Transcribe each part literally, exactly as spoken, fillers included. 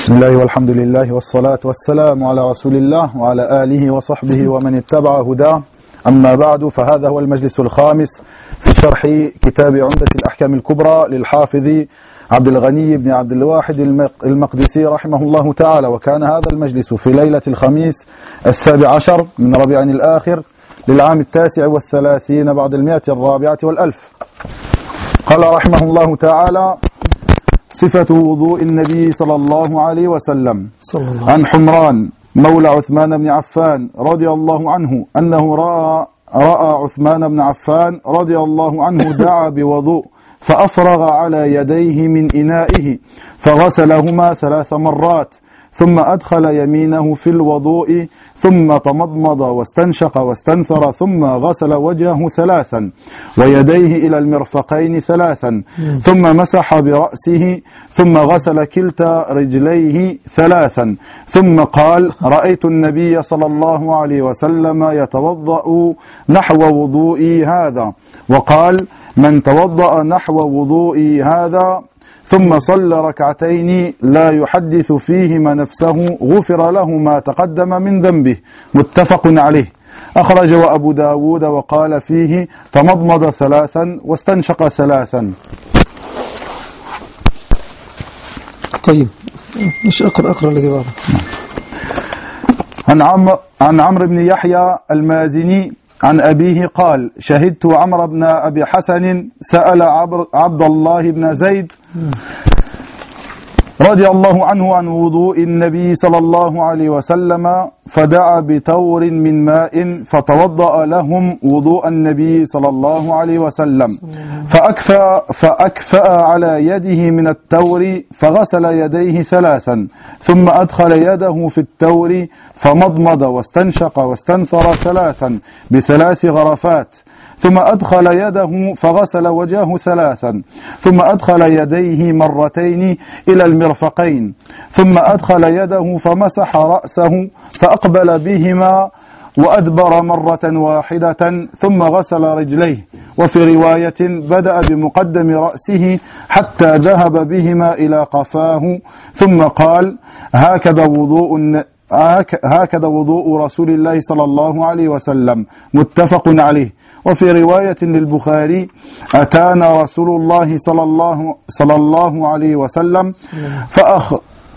بسم الله والحمد لله والصلاة والسلام على رسول الله وعلى آله وصحبه ومن اتبع هداه. أما بعد، فهذا هو المجلس الخامس في شرح كتاب عمدة الأحكام الكبرى للحافظ عبد الغني بن عبد الواحد المقدسي رحمه الله تعالى. وكان هذا المجلس في ليلة الخميس السابع عشر من ربيع الآخر للعام التاسع والثلاثين بعد المئة الرابعة والألف. قال رحمه الله تعالى: صفة وضوء النبي صلى الله عليه وسلم. عن حمران مولى عثمان بن عفان رضي الله عنه أنه رأى, رأى عثمان بن عفان رضي الله عنه دعا بوضوء فأفرغ على يديه من إنائه فغسلهما ثلاث مرات، ثم أدخل يمينه في الوضوء، ثم تمضمض واستنشق واستنثر، ثم غسل وجهه ثلاثا ويديه إلى المرفقين ثلاثا، ثم مسح برأسه، ثم غسل كلتا رجليه ثلاثا، ثم قال: رأيت النبي صلى الله عليه وسلم يتوضأ نحو وضوئي هذا. وقال: من توضأ نحو وضوئي هذا ثم صلى ركعتين لا يحدث فيهما نفسه غفر له ما تقدم من ذنبه. متفق عليه. أخرجه أبو داود وقال فيه: تمضمض ثلاثا واستنشق ثلاثا. طيب، مش أقرأ أقرأ الذي بعده. عن عمرو عن عمرو بن يحيى المازني عن أبيه قال: شهدت عمرو بن أبي حسن سأل عبد الله بن زيد رضي الله عنه عن وضوء النبي صلى الله عليه وسلم، فدعا بتور من ماء فتوضأ لهم وضوء النبي صلى الله عليه وسلم، فأكفأ, فأكفأ على يده من التور فغسل يديه ثلاثا، ثم أدخل يده في التور فمضمض واستنشق واستنثر ثلاثا بثلاث غرفات، ثم أدخل يده فغسل وجهه ثلاثا، ثم أدخل يديه مرتين إلى المرفقين، ثم أدخل يده فمسح رأسه فأقبل بهما وأدبر مرة واحدة، ثم غسل رجليه. وفي رواية: بدأ بمقدم رأسه حتى ذهب بهما إلى قفاه، ثم قال: هكذا وضوء هكذا وضوء رسول الله صلى الله عليه وسلم. متفق عليه. وفي رواية للبخاري: أتانا رسول الله صلى الله, صلى الله عليه وسلم فأخ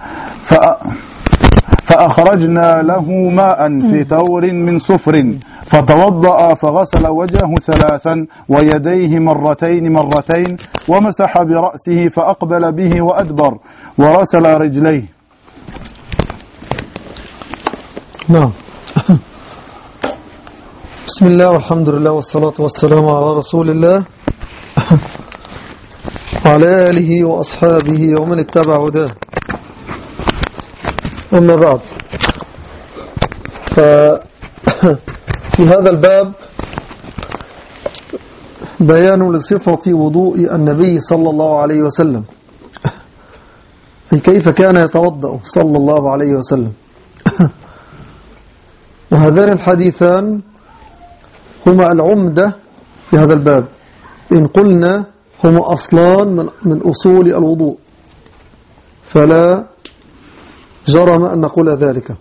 فأخرجنا له ماء في تور من صفر فتوضأ فغسل وجهه ثلاثا ويديه مرتين مرتين، ومسح برأسه فأقبل به وأدبر، ورسل رجليه. نعم. بسم الله والحمد لله والصلاة والسلام على رسول الله وعلى آله وأصحابه ومن اتبع هداه. أما بعد، ففي هذا الباب بيان لصفة وضوء النبي صلى الله عليه وسلم، أي كيف كان يتوضأ صلى الله عليه وسلم. وهذان الحديثان هما العمدة في هذا الباب، إن قلنا هما أصلان من, من أصول الوضوء، فلا جرم أن نقول ذلك.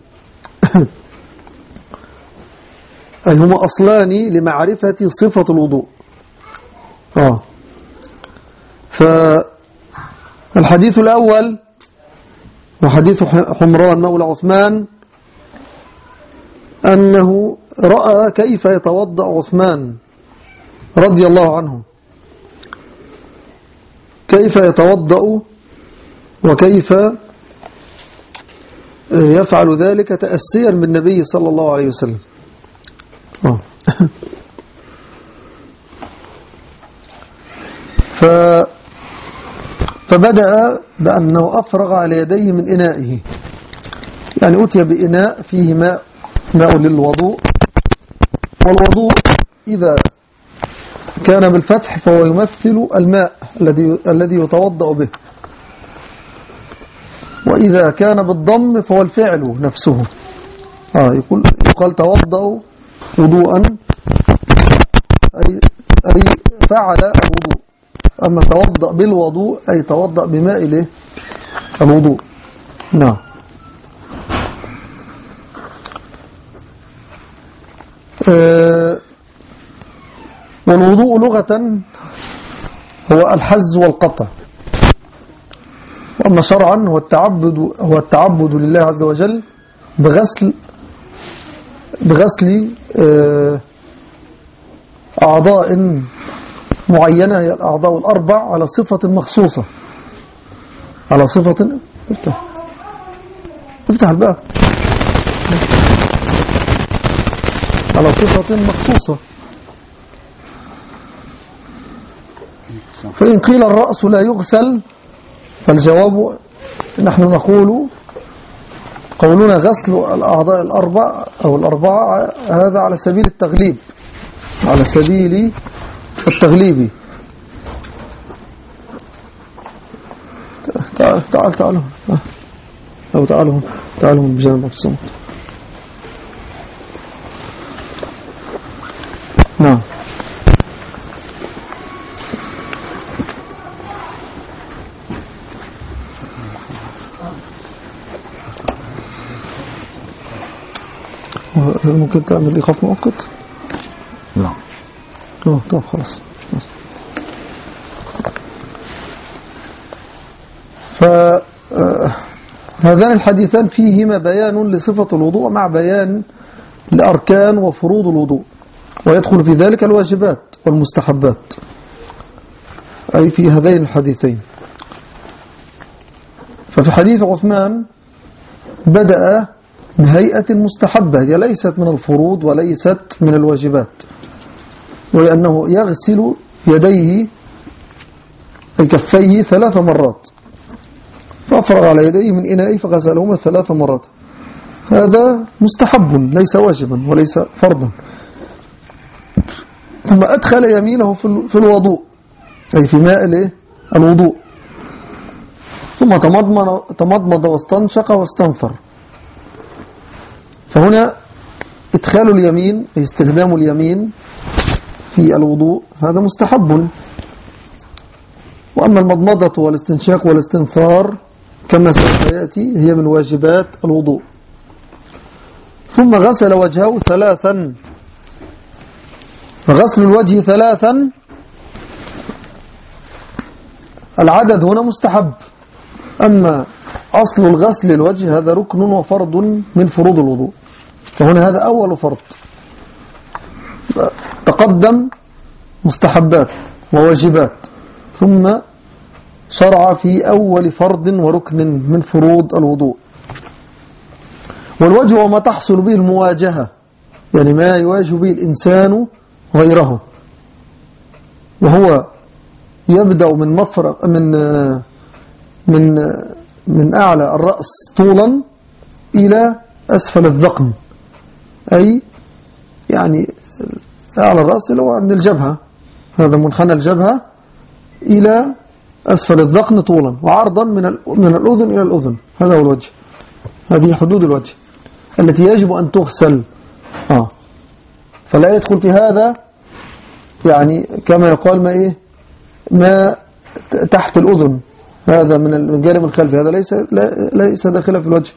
أي هما أصلان لمعرفة صفة الوضوء. آه. فالحديث الأول وحديث حمران مولى عثمان أنه رأى كيف يتوضأ عثمان رضي الله عنه، كيف يتوضأ وكيف يفعل ذلك تأسيا بالنبي صلى الله عليه وسلم. آه. ف فبدأ بأنه أفرغ على يديه من إنائه، يعني أتي بإناء فيه ماء ماء للوضوء، والوضوء إذا كان بالفتح فهو يمثل الماء الذي الذي يتوضأ به، وإذا كان بالضم فهو الفعل نفسه. آه يقول يقال توضأ وضوءا، أي, أي فعل الوضوء. أما توضأ بالوضوء أي توضأ بماء الوضوء. نعم. أه والوضوء لغة هو الحز والقطع، وأما شرعا هو التعبد هو التعبد لله عز وجل بغسل بغسل أه أعضاء معينة، هي الأعضاء الأربع على صفة مخصوصة، على صفة افتح افتح الباب على صفة مخصوصة. فإن قيل الرأس لا يغسل فالجواب نحن نقول قولنا غسل الأعضاء الأربع أو الأربعة هذا على سبيل التغليب، على سبيل التغليب. تعال تعال تعالوا أو تعالوا تعالوا من بجانب عبد الصمد. نعم. ممكن تعمل إيقاف مؤقت؟ لا. اه طب خلاص. فهذان الحديثان فيهما بيان لصفة الوضوء مع بيان لأركان وفروض الوضوء، ويدخل في ذلك الواجبات والمستحبات، أي في هذين الحديثين. ففي حديث عثمان بدأ بهيئة مستحبة، هي ليست من الفروض وليست من الواجبات، وأنه يغسل يديه أي كفيه ثلاث مرات، فأفرغ على يديه من إنائه فغسلهما ثلاث مرات. هذا مستحب ليس واجبا وليس فرضا. ثم أدخل يمينه في الوضوء أي في ماء الوضوء، ثم تمضمض, تمضمض واستنشق واستنثر. فهنا إدخال اليمين أي استخدام اليمين في الوضوء هذا مستحب. وأما المضمضة والاستنشاق والاستنثار كما سيأتي هي من واجبات الوضوء. ثم غسل وجهه ثلاثا، فغسل الوجه ثلاثا العدد هنا مستحب، أما أصل الغسل الوجه هذا ركن وفرض من فروض الوضوء، فهنا هذا أول فرض. تقدم مستحبات وواجبات، ثم شرع في أول فرض وركن من فروض الوضوء. والوجه وما تحصل به المواجهة، يعني ما يواجه به الإنسان غيره، وهو يبدأ من مفرق من من من أعلى الرأس طولا إلى أسفل الذقن، أي يعني أعلى الرأس اللي هو عند الجبهة، هذا منحنى الجبهة إلى أسفل الذقن طولا، وعرضا من من الأذن إلى الأذن، هذا هو الوجه. هذه حدود الوجه التي يجب أن تغسل. آه. فلا يدخل في هذا يعني كما يقال ما إيه ما تحت الأذن، هذا من الجانب الخلفي، هذا ليس ليس داخلا في الوجه.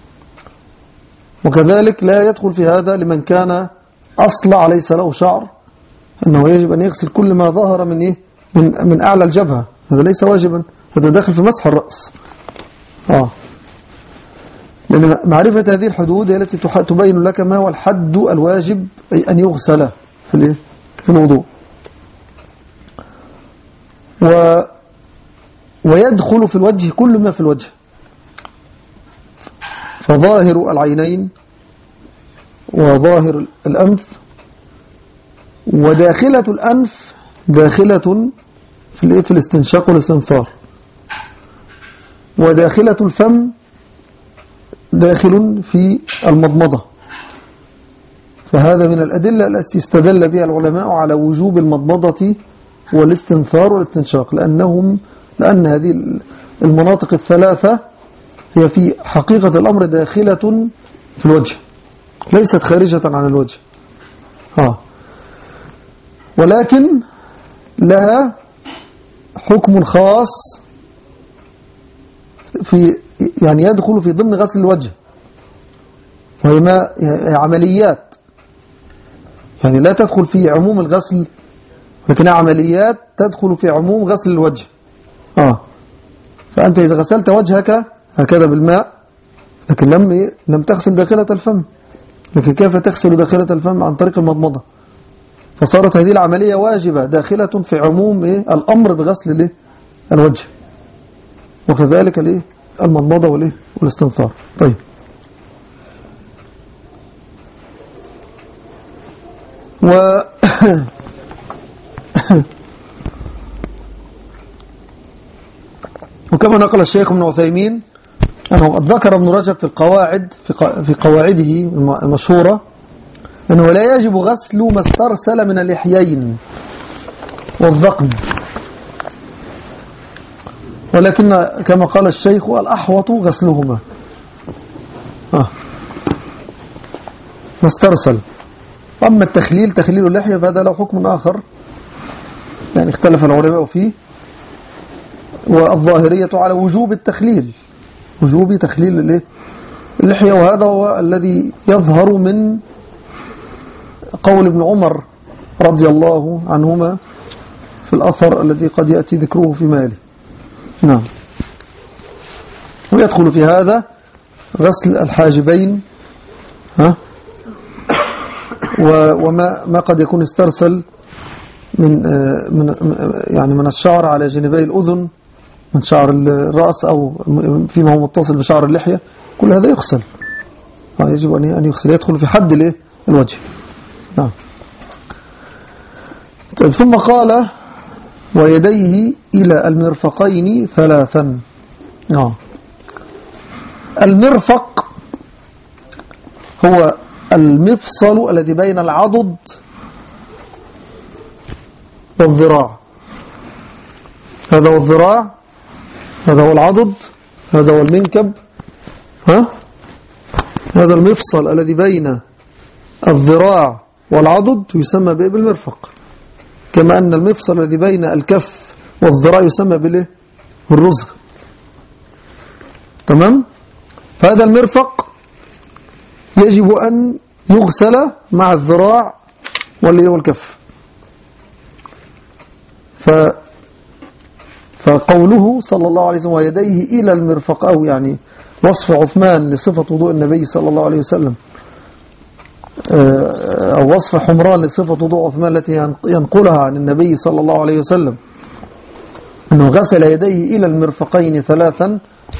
وكذلك لا يدخل في هذا لمن كان أصلع ليس له شعر، أنه يجب أن يغسل كل ما ظهر من إيه من من أعلى الجبهة، هذا ليس واجبا، هذا داخل في مسح الرأس. آه. لأن معرفة هذه الحدود هي التي تبين لك ما هو الحد الواجب، أي أن يغسل في في الوضوء. و ويدخل في الوجه كل ما في الوجه، فظاهر العينين وظاهر الأنف، وداخلة الأنف داخلة في في الاستنشاق والاستنثار، وداخلة الفم داخل في المضمضة. فهذا من الأدلة التي استدل بها العلماء على وجوب المضمضة والاستنثار والاستنشاق، لأنهم لأن هذه المناطق الثلاثة هي في حقيقة الأمر داخلة في الوجه، ليست خارجة عن الوجه. ها. ولكن لها حكم خاص في يعني يدخل في ضمن غسل الوجه، وهي ما عمليات، يعني لا تدخل في عموم الغسل، لكنها عمليات تدخل في عموم غسل الوجه. آه فأنت إذا غسلت وجهك هكذا بالماء، لكن لم لم تغسل داخلة الفم، لكن كيف تغسل داخلة الفم؟ عن طريق المضمضة. فصارت هذه العملية واجبة داخلة في عموم إيه؟ الأمر بغسل الإيه؟ الوجه، وكذلك الإيه؟ المضمضة والإيه؟ والاستنثار. طيب و وكما نقل الشيخ ابن عثيمين أنه ذكر ابن رجب في القواعد في قواعده المشهورة أنه لا يجب غسل ما استرسل من اللحيين والذقن، ولكن كما قال الشيخ الأحوط غسلهما. آه. ما استرسل. أما التخليل تخليل اللحية فهذا له حكم آخر، يعني اختلف العلماء فيه، والظاهرية على وجوب التخليل، وجوب تخليل اللحية، وهذا هو الذي يظهر من قول ابن عمر رضي الله عنهما في الأثر الذي قد يأتي ذكره في ماله. نعم. ويدخل في هذا غسل الحاجبين، ها، وما ما قد يكون استرسل من من يعني من الشعر على جانبي الأذن، من شعر الرأس، أو فيما هو متصل بشعر اللحية، كل هذا يغسل. آه يجب أن يغسل، يدخل في حد الايه الوجه. نعم. طيب ثم قال ويديه إلى المرفقين ثلاثا. آه. المرفق هو المفصل الذي بين العضد والذراع. هذا هو الذراع، هذا هو العضد، هذا هو المنكب، ها؟ هذا المفصل الذي بين الذراع والعضد يسمى بالمرفق، كما أن المفصل الذي بين الكف والذراع يسمى بالايه؟ بالرزغ. تمام؟ فهذا المرفق يجب أن يغسل مع الذراع والكف. ف فقوله صلى الله عليه وسلم ويديه إلى المرفق، أو يعني وصف عثمان لصفة وضوء النبي صلى الله عليه وسلم، أو وصف حمران لصفة وضوء عثمان التي ينقلها عن النبي صلى الله عليه وسلم، أنه غسل يديه إلى المرفقين ثلاثا،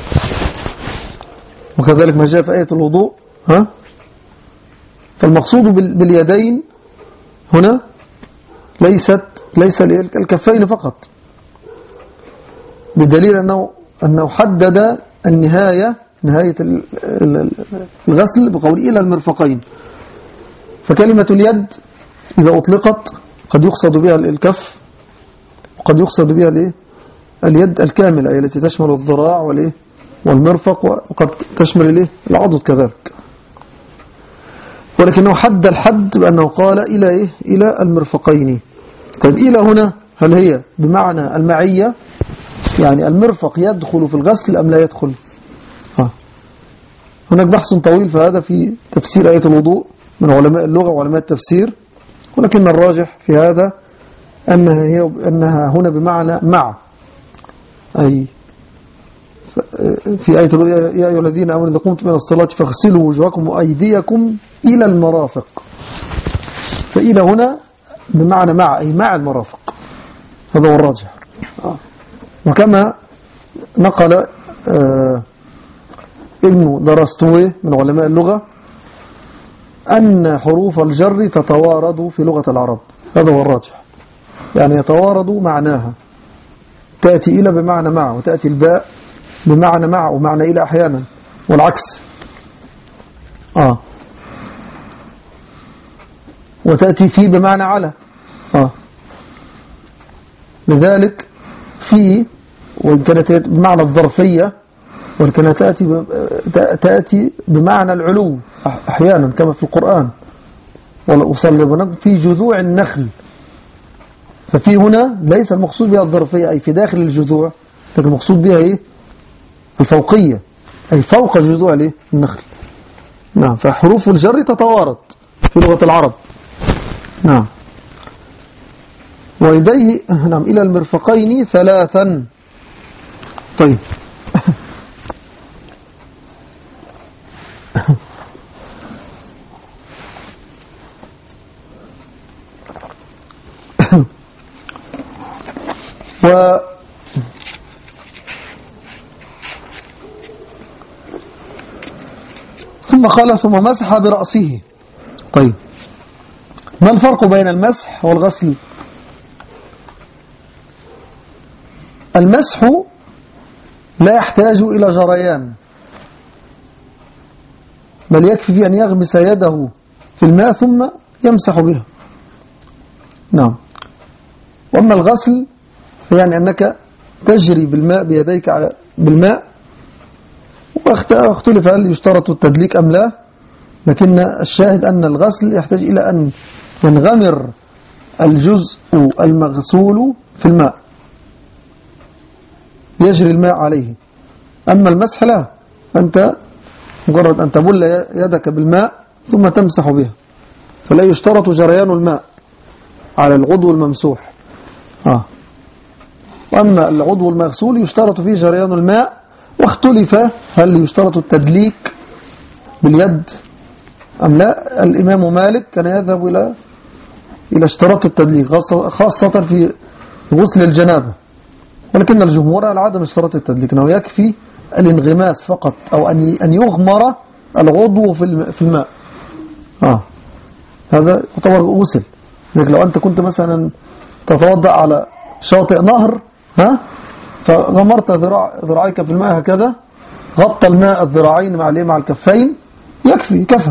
وكذلك ما جاء في آية الوضوء. ها؟ فالمقصود باليدين هنا ليست ليس الكفين فقط، بدليل أنه أنه حدد النهاية، نهاية الغسل بقول إلى المرفقين. فكلمة اليد إذا أطلقت قد يقصد بها الكف، وقد يقصد بها الإيه؟ اليد الكاملة، أي التي تشمل الذراع والإيه؟ والمرفق، وقد تشمل الإيه؟ العضد كذلك. ولكنه حد الحد بأنه قال إلى إيه؟ إلى المرفقين. طيب إلى هنا هل هي بمعنى المعية، يعني المرفق يدخل في الغسل أم لا يدخل؟ ها. هناك بحث طويل في هذا في تفسير آية الوضوء من علماء اللغة وعلماء التفسير، ولكن الراجح في هذا أنها, هي أنها هنا بمعنى مع، أي في آية يا أيها الذين آمنوا إذا قمتم إلى الصلاة فاغسلوا وجوهكم وأيديكم إلى المرافق. فإلى هنا بمعنى مع، أي مع المرافق، هذا هو الراجح. وكما نقل ابن درستوي من علماء اللغة أن حروف الجر تتوارد في لغة العرب، هذا هو الراجح، يعني يتوارد معناها، تأتي إلى بمعنى مع، وتأتي الباء بمعنى مع ومعنى إلى أحيانا، والعكس. آه. وتأتي في بمعنى على. آه. لذلك في، وإن كانت بمعنى الظرفية، ولكنها تأتي تأتي بمعنى العلو أحيانا كما في القرآن، وصلبنا في جذوع النخل. ففي هنا ليس المقصود بها الظرفية أي في داخل الجذوع، لكن المقصود بها إيه؟ الفوقية، أي فوق جذوع النخل. نعم. فحروف الجر تتوارد في لغة العرب. نعم. ويديه نعم إلى المرفقين ثلاثا. طيب. و ثم قال ثم مسح برأسه. طيب، ما الفرق بين المسح والغسل؟ المسح لا يحتاج إلى جريان، بل يكفي في أن يغمس يده في الماء ثم يمسح بها. نعم. وأما الغسل يعني أنك تجري بالماء بيديك على بالماء، واختلف هل يشترط التدليك أم لا، لكن الشاهد أن الغسل يحتاج إلى أن ينغمر الجزء المغسول في الماء يجري الماء عليه. أما المسح لا، أنت مجرد أن تبل يدك بالماء ثم تمسح بها، فلا يشترط جريان الماء على العضو الممسوح. آه. وأما العضو المغسول يشترط فيه جريان الماء، واختلف هل يشترط التدليك باليد أم لا. الإمام مالك كان يذهب إلى إلى اشتراط التدليك خاصة في غسل الجنابة، ولكن الجمهور على عدم اشتراط التدليك، أنه يكفي الانغماس فقط، أو أن أن يغمر العضو في الماء. آه. هذا يعتبر غسل. لكن لو أنت كنت مثلا تتوضأ على شاطئ نهر، ها، فغمرت ذراع ذراعيك في الماء هكذا، غطى الماء الذراعين مع مع الكفين، يكفي كفى.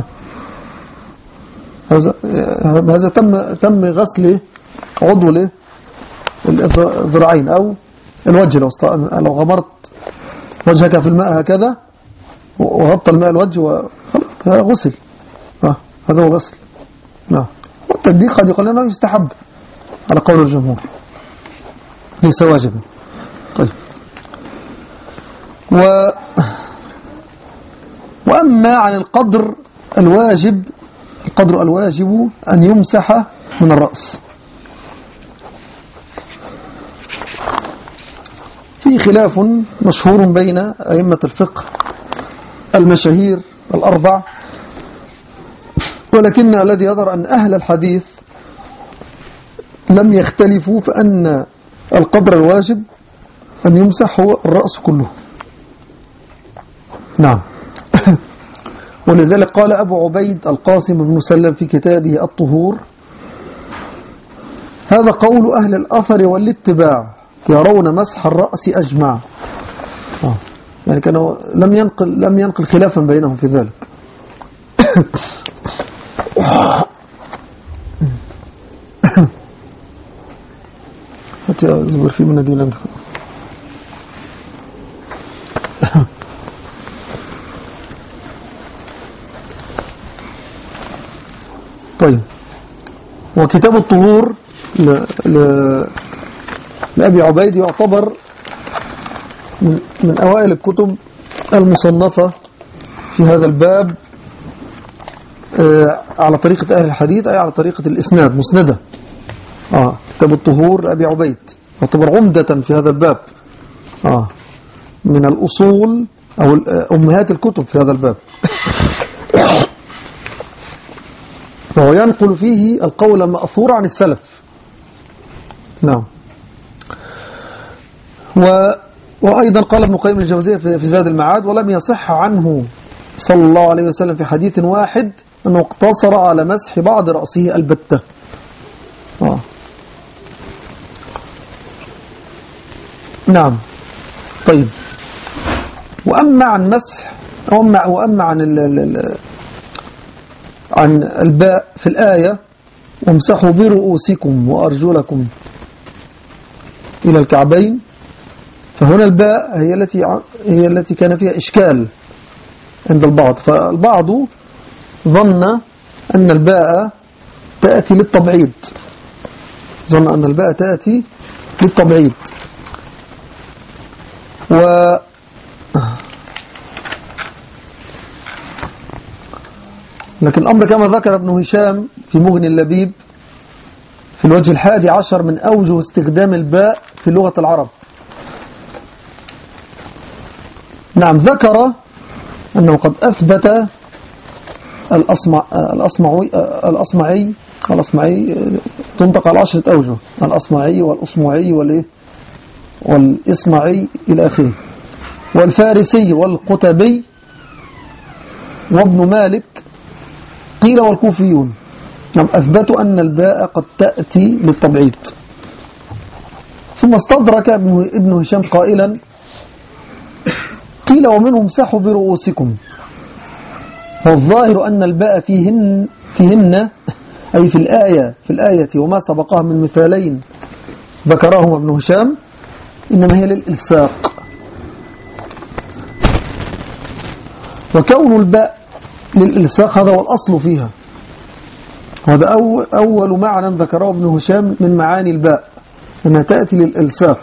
هذا هذا تم تم غسل عضو الذراعين أو الوجه. لو لو غمرت وجهك في الماء هكذا وغطى الماء الوجه، هذا غسل. آه. هذا هو غسل. نعم. والتدليك قد يقال انه يستحب على قول الجمهور، ليس واجبا. طيب. و... وأما عن القدر الواجب، القدر الواجب أن يمسح من الرأس. في خلاف مشهور بين أئمة الفقه المشاهير الأربع، ولكن الذي يظهر أن أهل الحديث لم يختلفوا، فأن القدر الواجب أن يمسح هو الرأس كله. نعم. ولذلك قال أبو عبيد القاسم بن سلم في كتابه الطهور: هذا قول أهل الأثر والاتباع، يرون مسح الرأس أجمع. آه. يعني كانوا لم ينقل لم ينقل خلافا بينهم في ذلك. حتى أزبر في من دين الله. طيب. وكتاب الطهور ل... ل... لأبي عبيد يعتبر من... من أوائل الكتب المصنفة في هذا الباب آه على طريقة أهل الحديث، أي على طريقة الإسناد مسندة. آه. كتاب الطهور لأبي عبيد يعتبر عمدة في هذا الباب، آه. من الأصول أو أمهات الكتب في هذا الباب. وهو ينقل فيه القول المأثور عن السلف. نعم. و... وأيضا قال ابن قيم الجوزية في زاد المعاد: ولم يصح عنه صلى الله عليه وسلم في حديث واحد أنه اقتصر على مسح بعض رأسه البتة. آه. نعم. طيب. وأما عن مسح وأما, وأما عن ال ال عن الباء في الآية: وامسحوا برؤوسكم وأرجلكم إلى الكعبين، فهنا الباء هي التي هي التي كان فيها إشكال عند البعض، فالبعض ظن أن الباء تأتي للتبعيد، ظن أن الباء تأتي للتبعيد. و لكن الأمر كما ذكر ابن هشام في مغني اللبيب في الوجه الحادي عشر من أوجه استخدام الباء في لغة العرب. نعم، ذكر أنه قد أثبت الأصمع الأصمعي الأصمعي الأصمعي تنطق على عشرة أوجه، الأصمعي والأصمعي والإيه والإصمعي إلى آخره، والفارسي والقتبي وابن مالك قيل والكوفيون. نعم، أثبتوا أن الباء قد تأتي للتبعيد. ثم استدرك ابن هشام قائلا قيل ومنهم امسحوا برؤوسكم، والظاهر أن الباء فيهن, فيهن أي في الآية في الآية وما سبقها من مثالين ذكرهما ابن هشام إنما هي للإلصاق. وكون الباء للإلصاق هذا هو الأصل فيها، وهذا أول معنى ذكره ابن هشام من معاني الباء أنها تأتي للإلصاق.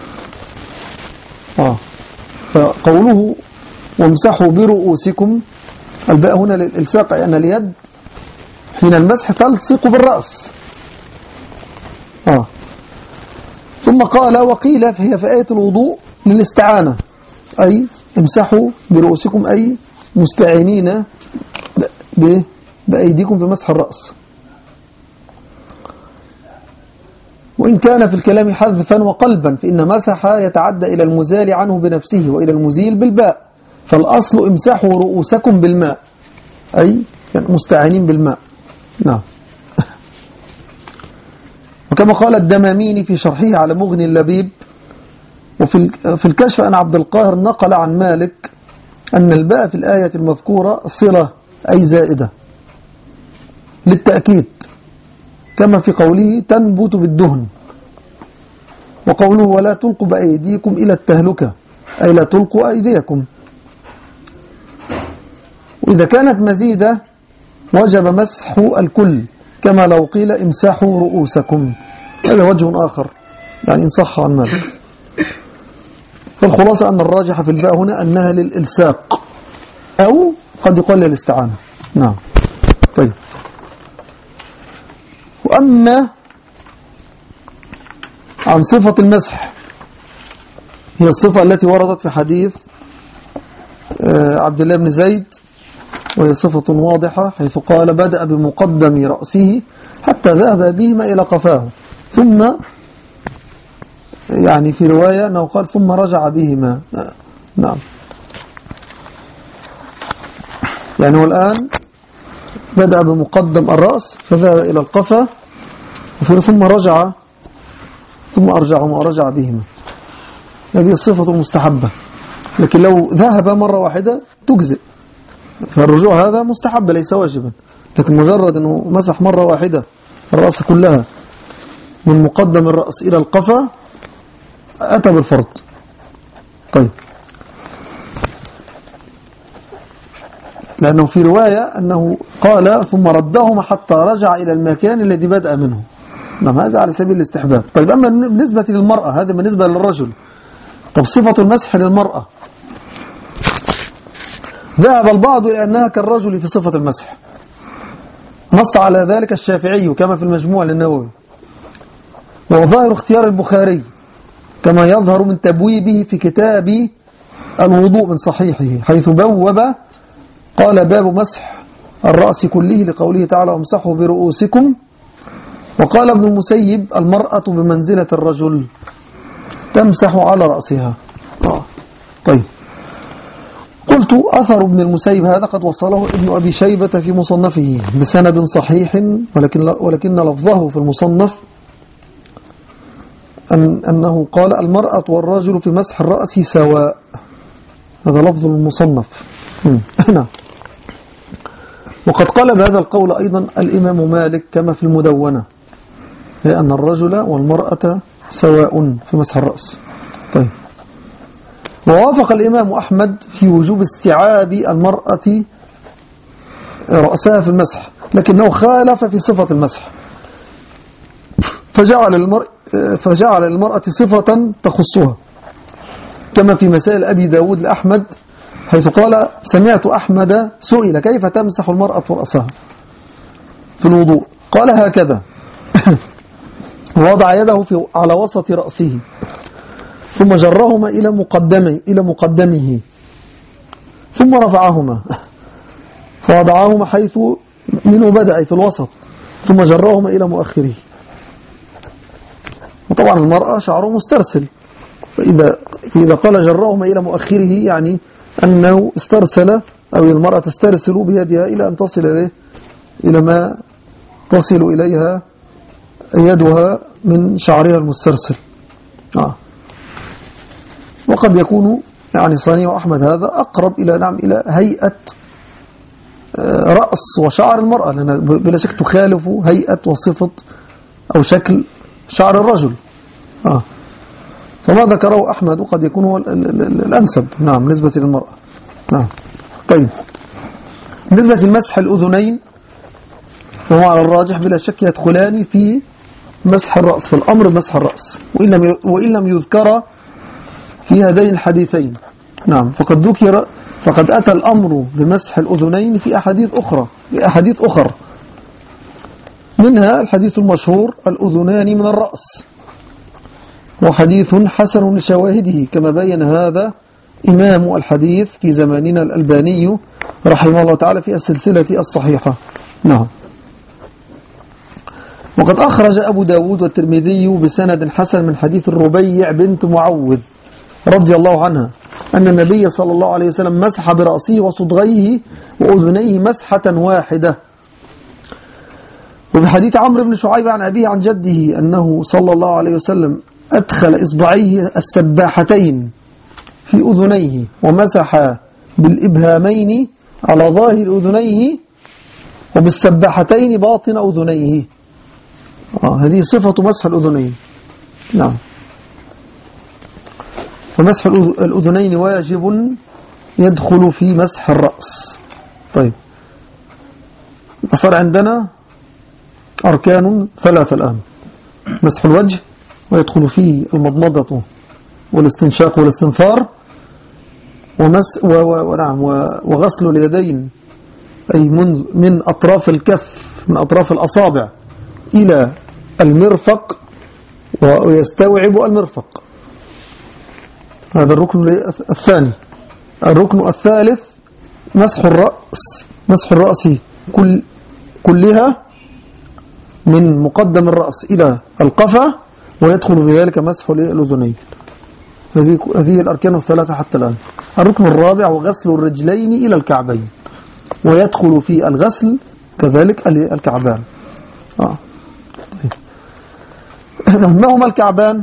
آه. فقوله وامسحوا برؤوسكم، الباء هنا للإلصاق، لأن يعني اليد حين المسح تلصق بالرأس. آه. ثم قال وقيل فهي في آية الوضوء للاستعانة، أي امسحوا برؤوسكم أي مستعينين بأيديكم في مسح الرأس. وإن كان في الكلام حذفا وقلبا فإن مسح يتعدى إلى المزال عنه بنفسه وإلى المزيل بالباء، فالأصل امسحوا رؤوسكم بالماء أي يعني مستعينين بالماء. نعم. وكما قال الدماميني في شرحه على مغني اللبيب وفي في الكشف أن عبد القاهر نقل عن مالك أن الباء في الآية المذكورة صلة أي زائدة للتأكيد، كما في قوله تنبت بالدهن، وقوله ولا تلقوا بأيديكم إلى التهلكة أي لا تلقوا أيديكم. وإذا كانت مزيدة وجب مسح الكل، كما لو قيل امسحوا رؤوسكم، هذا وجه آخر يعني إن صح عن مالك. فالخلاصة أن الراجح في الباء هنا أنها للإلساق أو قد يقال للاستعانة. نعم. طيب، وأما عن صفة المسح هي الصفة التي وردت في حديث عبد الله بن زيد، وهي صفة واضحة حيث قال بدأ بمقدم رأسه حتى ذهب بهما إلى قفاه، ثم يعني في رواية أنه قال ثم رجع بهما. نعم، يعني هو الآن بدأ بمقدم الرأس فذهب إلى القفا ثم رجع ثم أرجعهما ورجع بهما. هذه الصفة المستحبة، لكن لو ذهب مرة واحدة تجزئ، فالرجوع هذا مستحب ليس واجبا، لكن مجرد أنه مسح مرة واحدة الرأس كلها من مقدم الرأس إلى القفا أتى بالفرض. طيب، لأنه في رواية أنه قال ثم ردهما حتى رجع إلى المكان الذي بدأ منه. نعم، هذا على سبيل الاستحباب. طيب، أما بالنسبة للمرأة هذا بالنسبة للرجل. طب صفة المسح للمرأة، ذهب البعض إلى أنها كالرجل في صفة المسح، نص على ذلك الشافعي كما في المجموع للنووي، وظاهر اختيار البخاري كما يظهر من تبويبه في كتاب الوضوء من صحيحه، حيث بوب قال باب مسح الرأس كله لقوله تعالى امسحوا برؤوسكم. وقال ابن المسيب المرأة بمنزلة الرجل تمسح على رأسها. آه. طيب، قلت أثر ابن المسيب هذا قد وصله ابن أبي شيبة في مصنفه بسند صحيح، ولكن, ولكن لفظه في المصنف أن أنه قال المرأة والرجل في مسح الرأس سواء، هذا لفظ المصنف. نعم. وقد قال بهذا القول أيضا الإمام مالك كما في المدونة، لأن الرجل والمرأة سواء في مسح الرأس. طيب، ووافق الإمام أحمد في وجوب استيعاب المرأة رأسها في المسح، لكنه خالف في صفة المسح، فجعل المرأة فجعل المرأة صفة تخصها، كما في مسائل أبي داود لأحمد حيث قال سمعت أحمد سئل كيف تمسح المرأة رأسها في الوضوء، قال هكذا وضع يده في على وسط رأسه ثم جرهما إلى مقدمه إلى مقدمه ثم رفعهما فوضعهما حيث منه بدأ في الوسط ثم جرهما إلى مؤخره. وطبعا المرأة شعره مسترسل، فإذا, فإذا قال جرهما إلى مؤخره يعني أنه استرسل أو المرأة تسترسل بيدها إلى أن تصل إليه إلى ما تصل إليها يدها من شعرها المسترسل. آه. وقد يكون يعني صنيع أحمد هذا أقرب إلى نعم إلى هيئة رأس وشعر المرأة، لأن بلا شك تخالف هيئة وصفة أو شكل شعر الرجل. آه. فما ذكره أحمد قد يكون هو الأنسب نعم بالنسبة للمرأة. نعم. طيب بالنسبة لمسح الأذنين فهو على الراجح بلا شك يدخلان في مسح الرأس، في الأمر بمسح الرأس، وإن لم وإن لم يذكر في هذين الحديثين. نعم. فقد ذكر فقد أتى الأمر بمسح الأذنين في أحاديث أخرى في أحاديث أخرى منها الحديث المشهور الأذنان من الرأس، وحديث حسن لشواهده كما بين هذا إمام الحديث في زماننا الألباني رحمه الله تعالى في السلسلة الصحيحة. نعم. وقد أخرج أبو داود والترمذي بسند حسن من حديث الربيع بنت معوذ رضي الله عنها أن النبي صلى الله عليه وسلم مسح برأسه وصدغيه وأذنيه مسحة واحدة. وفي حديث عمرو بن شعيب عن أبيه عن جده أنه صلى الله عليه وسلم أدخل إصبعيه السباحتين في أذنيه ومسح بالإبهامين على ظاهر أذنيه وبالسباحتين باطن أذنيه. آه هذه صفة مسح الأذنين. نعم. فمسح الأذنين واجب يدخل في مسح الرأس. طيب صار عندنا أركان ثلاثة الآن: مسح الوجه ويدخل فيه المضمضة والاستنشاق والاستنثار ومس و و ونعم وغسل اليدين أي من من أطراف الكف من أطراف الأصابع إلى المرفق ويستوعب المرفق. هذا الركن الثاني. الركن الثالث مسح الرأس مسح الرأس كل كلها من مقدم الرأس إلى القفا، ويدخل في ذلك مسح الأذنين. هذه هذه الأركان الثلاثة حتى الآن. الركن الرابع وغسل الرجلين إلى الكعبين، ويدخل في الغسل كذلك الكعبان. آه. ما هما الكعبان؟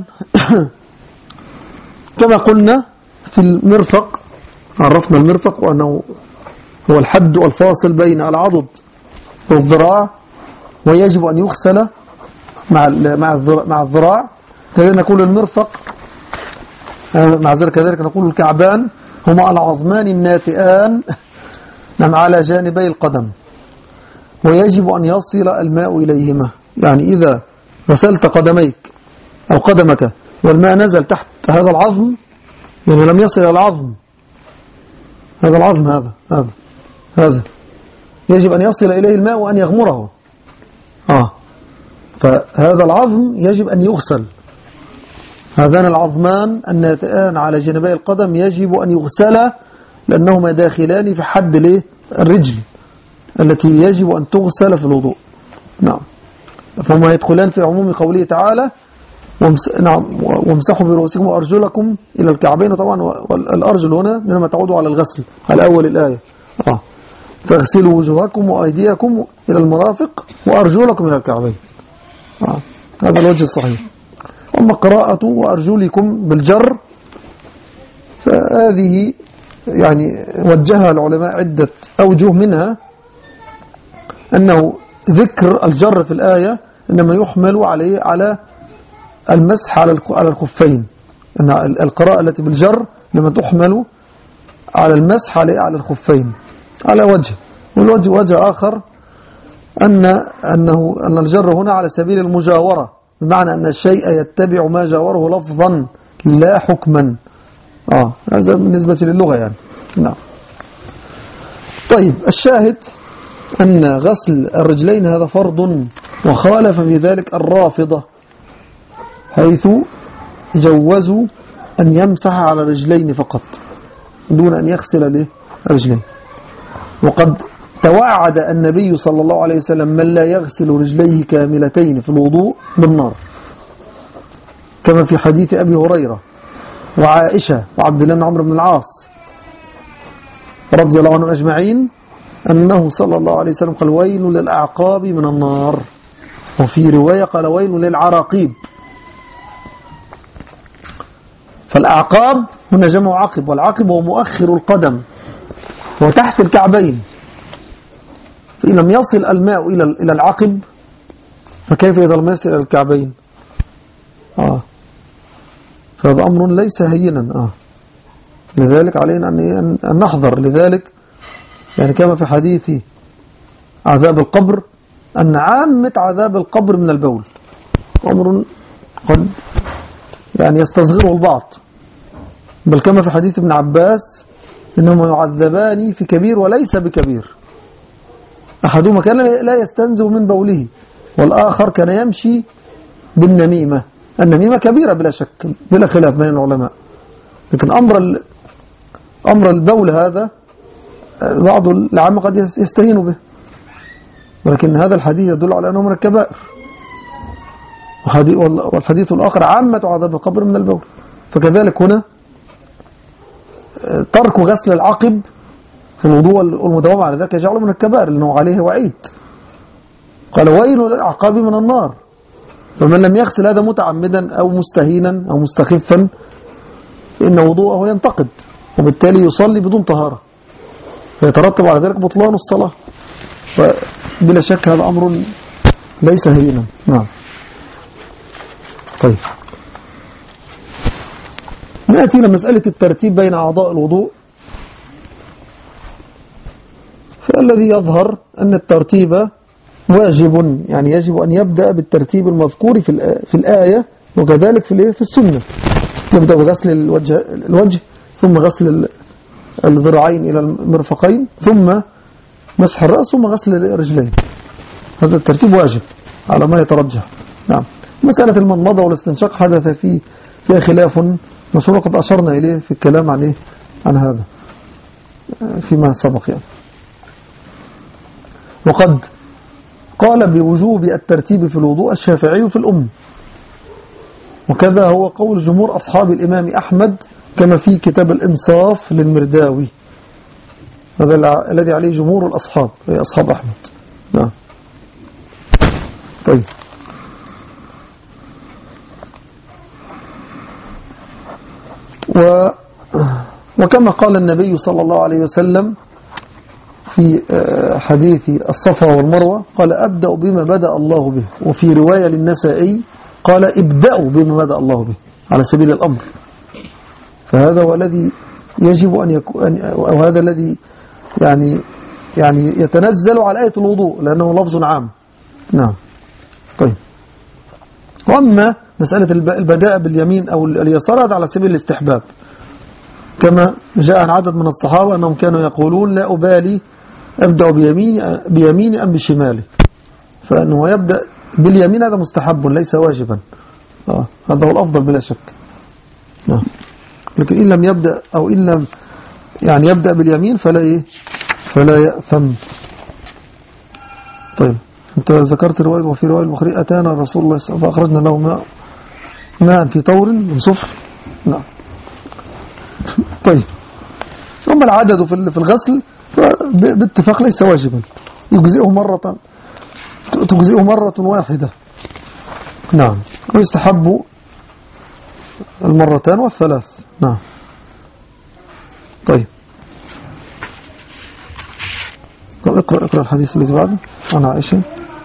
كما قلنا في المرفق عرفنا المرفق وأنه هو الحد الفاصل بين العضد والذراع، ويجب أن يغسل مع مع الذراع. كذلك نقول المرفق، مع ذلك كذلك نقول الكعبان هما العظمان الناتئان نعم على جانبي القدم، ويجب أن يصل الماء إليهما. يعني إذا غسلت قدميك أو قدمك والماء نزل تحت هذا العظم، يعني لم يصل إلى العظم، هذا العظم هذا هذا هذا يجب أن يصل إليه الماء وأن يغمره. آه فهذا العظم يجب أن يغسل. هذان العظمان الناتئان على جانبي القدم يجب أن يغسلا، لأنهما داخلان في حد الرجل التي يجب أن تغسل في الوضوء. نعم. فهما يدخلان في عموم قوله تعالى نعم وامسحوا برؤوسكم وأرجلكم إلى الكعبين. طبعا والأرجل هنا إنما تعود على الغسل على أول الآية. آه. فاغسلوا وجوهكم وأيديكم إلى المرافق وأرجلكم إلى الكعبين. آه. هذا الوجه الصحيح. أما قراءة وأرجلكم بالجر فهذه يعني وجهها العلماء عدة أوجه، منها أنه ذكر الجر في الآية إنما يحمل عليه على المسح على الخفين، أن القراءة التي بالجر لما تحمل على المسح على الخفين على وجه، والوجه وجه آخر أن أنه أن الجر هنا على سبيل المجاورة، بمعنى أن الشيء يتبع ما جاوره لفظا لا حكما. آه هذا بالنسبة للغة يعني. نعم. طيب الشاهد أن غسل الرجلين هذا فرض، وخالف في ذلك الرافضة حيث جوزوا أن يمسح على رجلين فقط دون أن يغسل له رجلين. وقد توعد النبي صلى الله عليه وسلم من لا يغسل رجليه كاملتين في الوضوء بالنار، كما في حديث أبي هريرة وعائشة وعبد الله بن عمرو بن العاص رضي الله عنهم أجمعين أنه صلى الله عليه وسلم قال: ويل للأعقاب من النار. وفي رواية قال: ويل للعراقيب. فالأعقاب هنا جمع عقب، والعقب هو مؤخر القدم وتحت الكعبين، فإن لم يصل الماء إلى إلى العقب فكيف إذا لم يصل إلى الكعبين؟ آه فهذا أمر ليس هينا. آه لذلك علينا أن أن نحذر. لذلك يعني كما في حديث عذاب القبر أن عامة عذاب القبر من البول، أمر قد يعني يستصغره البعض، بل كما في حديث ابن عباس إنهما يعذبان في كبير وليس بكبير، أحدهما كان لا يستنزه من بوله، والآخر كان يمشي بالنميمة. النميمة كبيرة بلا شك بلا خلاف بين العلماء، لكن أمر أمر البول هذا بعض العامة قد يستهين به، ولكن هذا الحديث يدل على أنه من الكبائر. والحديث الآخر عامة عذاب القبر من البول. فكذلك هنا ترك غسل العقب في الوضوء والمداومة على ذلك يجعله من الكبائر، لأنه عليه وعيد. قال: ويل للأعقاب من النار. فمن لم يغسل هذا متعمدا أو مستهينا أو مستخفا فإن وضوءه ينتقد، وبالتالي يصلي بدون طهارة، فيترتب على ذلك بطلان الصلاة. فبلا شك هذا أمر ليس هينا. نعم. طيب نأتي إلى مسألة الترتيب بين أعضاء الوضوء. فالذي يظهر أن الترتيب واجب، يعني يجب أن يبدأ بالترتيب المذكور في في الآية، وكذلك في في السنة. يبدأ بغسل الوجه, الوجه ثم غسل الذراعين إلى المرفقين، ثم مسح الرأس، ثم غسل الرجلين. هذا الترتيب واجب على ما يترجح. نعم. مسألة المضمضة والاستنشاق حدث فيه فيها خلاف مشهور، قد أشرنا إليه في الكلام عن إيه عن هذا فيما سبق يعني. وقد قال بوجوب الترتيب في الوضوء الشافعي في الأم، وكذا هو قول جمهور أصحاب الإمام أحمد كما في كتاب الإنصاف للمرداوي، هذا الذي عليه جمهور الأصحاب أصحاب أحمد. نعم. طيب و وكما قال النبي صلى الله عليه وسلم في حديث الصفا والمروة قال: أبدأ بما بدأ الله به. وفي رواية للنسائي قال: ابدأوا بما بدأ الله به، على سبيل الأمر. فهذا هو الذي يجب أن يكون، أو هذا الذي يعني يعني يتنزل على آية الوضوء، لأنه لفظ عام. نعم. طيب وأما مسألة البداء باليمين أو اليسار هذا على سبيل الاستحباب، كما جاء عن عدد من الصحابة أنهم كانوا يقولون: لا أبالي أبدأ بيميني, بيميني أم بشمالي. فأنه يبدأ باليمين هذا مستحب ليس واجبا. آه. هذا هو الأفضل بلا شك. نعم. لكن إن لم يبدأ أو إن لم يعني يبدأ باليمين فلا إيه فلا يأثم. طيب أنت ذكرت رواية، وفي رواية البخاري: أتانا رسول الله صلى الله عليه وسلم فأخرجنا له ماء ماء في طور من صفر. نعم. طيب ثم العدد في الغسل باتفاق ليس واجبا، يجزئه مرة تجزئه مرة واحدة. نعم. ويستحب المرتان والثلاث. نعم. طيب اقرأ اقرأ الحديث الذي بعده عن عائشة.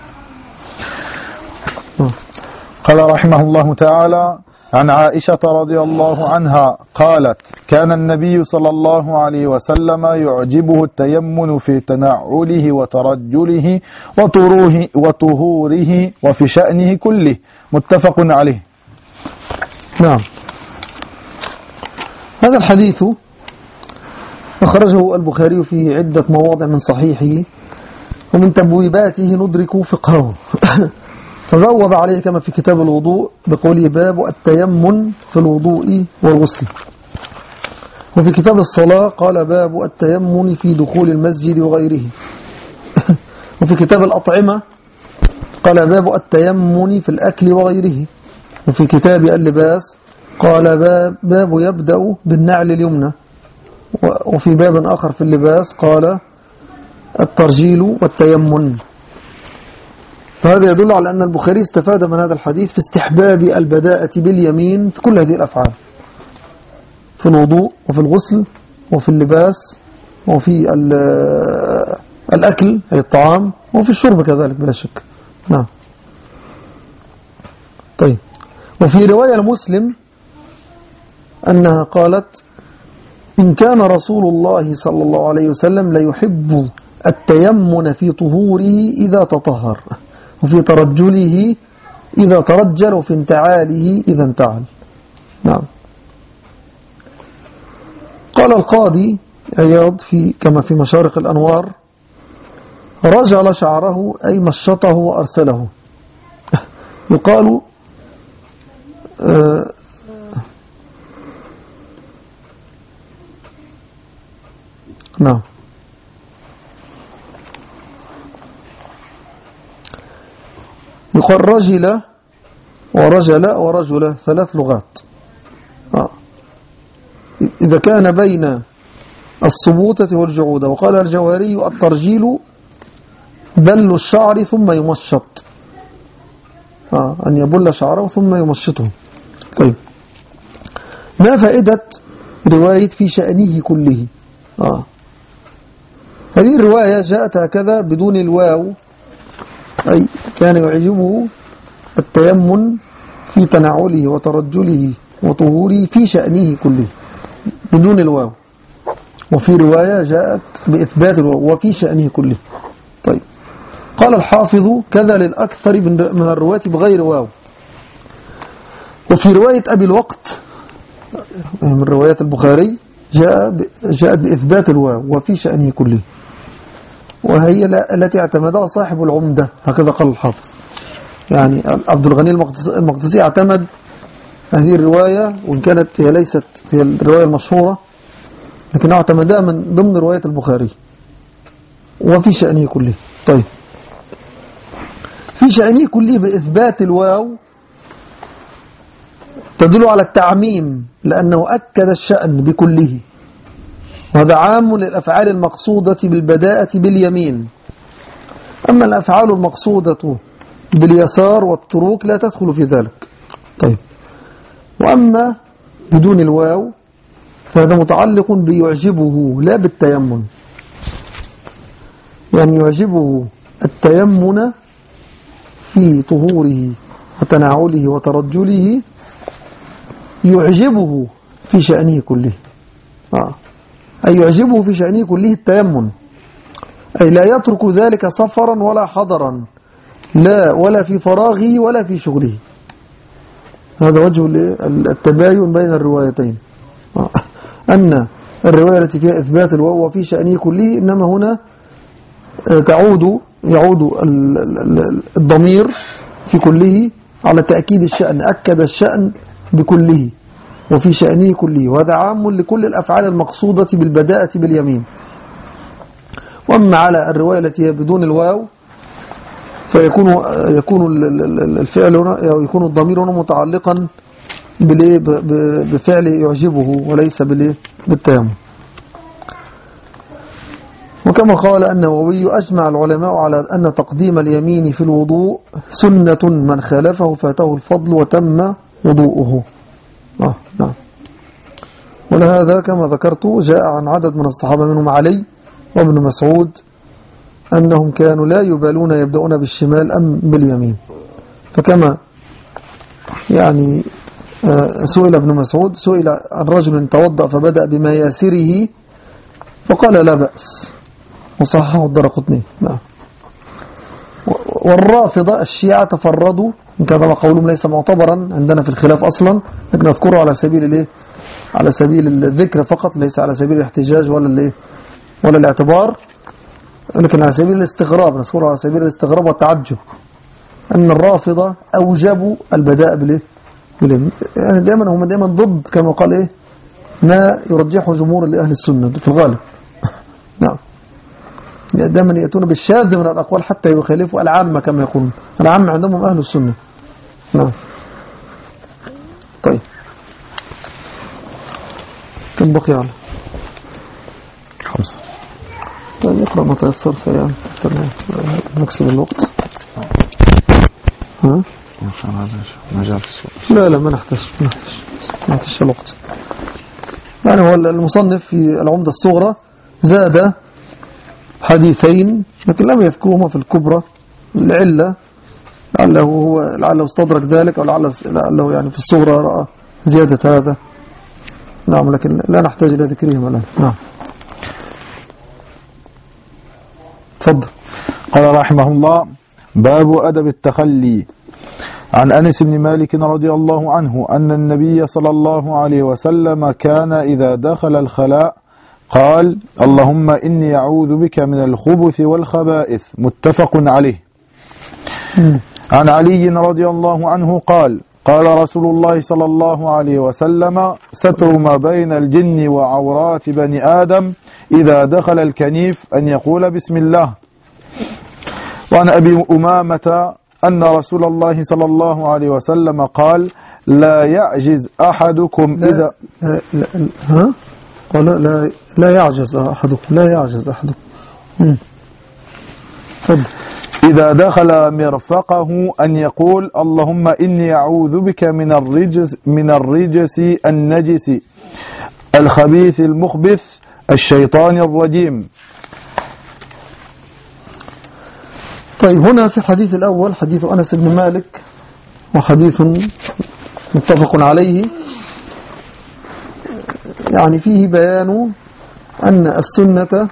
قال رحمه الله تعالى: عن عائشة رضي الله عنها قالت: كان النبي صلى الله عليه وسلم يعجبه التيمن في تنعله وترجله وطروه وطهوره وفي شأنه كله. متفق عليه. نعم. هذا الحديث أخرجه البخاري في عدة مواضع من صحيحه، ومن تبويباته ندرك فقهه. فبوب عليه كما في كتاب الوضوء بقوله باب التيمم في الوضوء والغسل. وفي كتاب الصلاة قال باب التيمم في دخول المسجد وغيره. وفي كتاب الأطعمة قال باب التيمم في الأكل وغيره. وفي كتاب اللباس قال باب, باب يبدأ بالنعل اليمنى. وفي باب آخر في اللباس قال الترجيل والتيمم. فهذا يدل على أن البخاري استفاد من هذا الحديث في استحباب البداءة باليمين في كل هذه الأفعال، في الوضوء وفي الغسل وفي اللباس وفي الأكل أي الطعام وفي الشرب كذلك بلا شك. نعم. طيب. وفي رواية المسلم أنها قالت إن كان رسول الله صلى الله عليه وسلم ليحب التيمن في طهوره إذا تطهر، وفي ترجله إذا ترجل، وفي انتعاله إذا انتعل. نعم. قال القاضي عياض في كما في مشارق الأنوار رجل شعره أي مشطه وأرسله. يقال آه نعم. يقال رجل ورجل ورجل ثلاث لغات. آه. إذا كان بين الصبوطة والجعودة. وقال الجوهري الترجيل بل الشعر ثم يمشط، آه. أن يبل شعره ثم يمشطه. طيب، ما فائدة رواية في شأنه كله؟ آه. هذه الرواية جاءت هكذا بدون الواو، أي كان يعجبه التيمن في تنعله وترجله وطهوره في شأنه كله بدون الواو. وفي رواية جاءت بإثبات الواو وفي شأنه كله. طيب، قال الحافظ كذا للأكثر من الرواة بغير واو. وفي رواية أبي الوقت من روايات البخاري جاء جاءت بإثبات الواو وفي شأنه كله، وهي التي اعتمدها صاحب العمدة، هكذا قال الحافظ. يعني عبد الغني المقدسي اعتمد هذه الرواية، وإن كانت هي ليست هي الرواية المشهورة، لكنه اعتمدها من ضمن رواية البخاري وفي شأنه كله. طيب، في شأنه كله بإثبات الواو تدل على التعميم، لأنه أكد الشأن بكله، وهذا عام للأفعال المقصودة بالبداءة باليمين. أما الأفعال المقصودة باليسار والتروك لا تدخل في ذلك. طيب، وأما بدون الواو فهذا متعلق بيعجبه لا بالتيمن، يعني يعجبه التيمن في طهوره وتناوله وترجله، يعجبه في شأنه كله. آه. أي يعجبه في شأنه كله التيمن، أي لا يترك ذلك سفرا ولا حضرا، لا ولا في فراغه ولا في شغله. هذا وجه التباين بين الروايتين، آه. أن الرواية التي فيها إثبات الواو في شأنه كله، إنما هنا تعود يعود الضمير في كله على تأكيد الشأن، أكد الشأن بكله وفي شأنه كله، وهذا عام لكل الأفعال المقصودة بالبداءة باليمين. وأما على الرواية التي هي بدون الواو فيكون يكون الفعل هنا أو يكون الضمير هنا متعلقا بفعل يعجبه وليس بالتيمم. وكما قال النووي أجمع العلماء على أن تقديم اليمين في الوضوء سنة، من خالفه فاته الفضل وتم وضوءه. آه نعم. ولهذا كما ذكرت جاء عن عدد من الصحابة منهم علي وابن مسعود أنهم كانوا لا يبالون يبدأون بالشمال أم باليمين. فكما يعني سئل ابن مسعود، سئل عن رجل توضأ فبدأ بمياسره فقال لا بأس، وصححه الدرقطني. نعم. والرافضة الشيعة تفردوا، إن كان قولهم ليس معتبرا عندنا في الخلاف أصلا، لكن نذكره على سبيل الايه على سبيل الذكر فقط، ليس على سبيل الاحتجاج ولا الايه ولا الاعتبار، لكن على سبيل الاستغراب، نذكره على سبيل الاستغراب والتعجب أن الرافضة أوجبوا البداء بالايه يعني دائما هم دائما ضد كما قال ايه ما يرجحه جمهور لأهل السنة في الغالب. نعم، دائما يأتون بالشاذ من الأقوال حتى يخالفوا العامة كما يقولون، العامة عندهم أهل السنة. نعم. طيب كم بقي على خمسة؟ طيب نقرأ ما تيسر سريعا نكسب الوقت. ها؟ لا لا ما نحتاج ما نحتاج ما نحتاج الوقت. يعني هو المصنف في العمدة الصغرى زاد حديثين لكن لم يذكرهما في الكبرى، العلة لعله هو لعله استدرك ذلك أو لعله, لعله يعني في الصغرى رأى زيادة هذا. نعم، لكن لا نحتاج إلى ذكرهما الآن. نعم تفضل. قال رحمه الله: باب أدب التخلي. عن أنس بن مالك رضي الله عنه أن النبي صلى الله عليه وسلم كان إذا دخل الخلاء قال: اللهم إني أعوذ بك من الخبث والخبائث. متفق عليه. عن علي رضي الله عنه قال: قال رسول الله صلى الله عليه وسلم: ستر ما بين الجن وعورات بني آدم إذا دخل الكنيف أن يقول بسم الله. وعن أبي أمامة أن رسول الله صلى الله عليه وسلم قال: لا يعجز أحدكم لا إذا لا لا ها قال لا لا يعجز أحدكم لا يعجز أحدكم فضل. إذا دخل مرفقه أن يقول: اللهم إني أعوذ بك من الرجس من الرجس النجس الخبيث المخبث الشيطان الرجيم. طيب هنا في الحديث الأول حديث أنس بن مالك وحديث متفق عليه، يعني فيه بيان أن السنة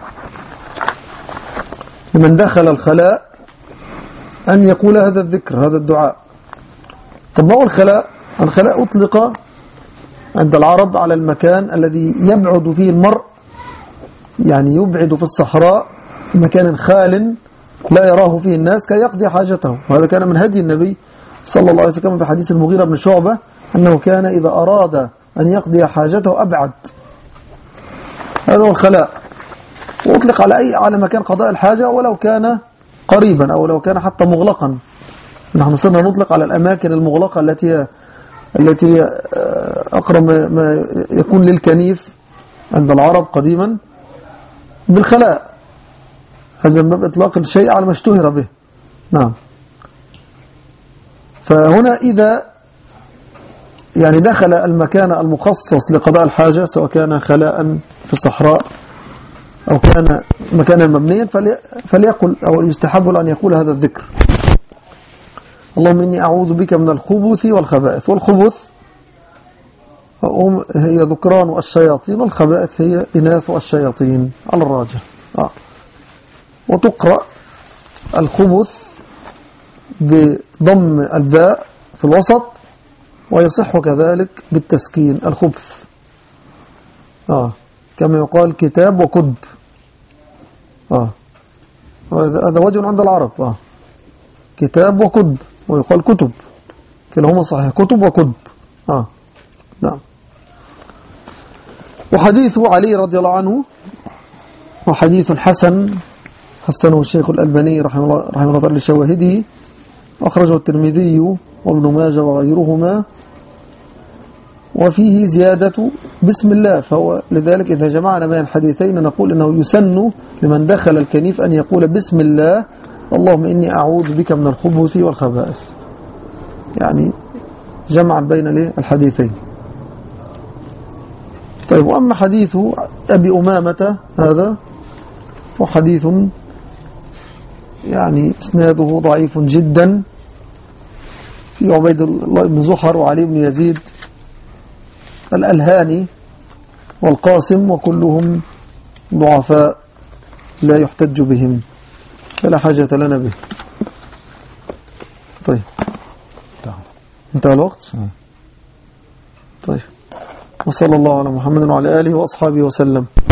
لمن دخل الخلاء أن يقول هذا الذكر هذا الدعاء. طب ما هو الخلاء؟ الخلاء أطلق عند العرب على المكان الذي يبعد فيه المرء، يعني يبعد في الصحراء في مكان خال لا يراه فيه الناس كي يقضي حاجته. وهذا كان من هدي النبي صلى الله عليه وسلم في حديث المغيرة بن شعبة أنه كان إذا أراد أن يقضي حاجته أبعد. هذا هو الخلاء، وأطلق على أي على مكان قضاء الحاجة ولو كان قريبا أو لو كان حتى مغلقا. نحن صرنا نطلق على الأماكن المغلقة التي التي أقرب ما يكون للكنيف عند العرب قديما بالخلاء. هذا من باب إطلاق الشيء على ما اشتهر به. نعم. فهنا إذا يعني دخل المكان المخصص لقضاء الحاجة سواء كان خلاء في الصحراء أو كان مكانا مبنيا فليقل أو يستحب أن يقول هذا الذكر: اللهم إني أعوذ بك من الخبث والخبائث. والخبث هي ذكران الشياطين والخبائث هي إناث الشياطين على الراجح. آه. وتقرأ الخبث بضم الباء في الوسط ويصح كذلك بالتسكين الخبث. آه. كما يقال كتاب وكتب. آه. هذا وجه عند العرب. آه. كتاب وكتب ويقال كتب، كلاهما صحيح، كتب وكتب. آه. نعم. وحديث علي رضي الله عنه وحديث حسن حسنه الشيخ الألباني رحمه الله رحمه الله لشواهده، أخرجه الترمذي وابن ماجه وغيرهما، وفيه زيادة بسم الله. فهو لذلك إذا جمعنا بين الحديثين نقول إنه يسن لمن دخل الكنيف أن يقول بسم الله اللهم إني أعوذ بك من الخبث والخبائث، يعني جمعا بين الحديثين. طيب، وأما حديث أبي أمامة هذا فحديث يعني اسناده ضعيف جدا، في عبيد الله بن زحر وعلي بن يزيد الألهاني والقاسم، وكلهم ضعفاء لا يحتج بهم فلا حاجة لنا به. طيب انتهى الوقت. طيب وصلى الله على محمد وعلى آله وأصحابه وسلم.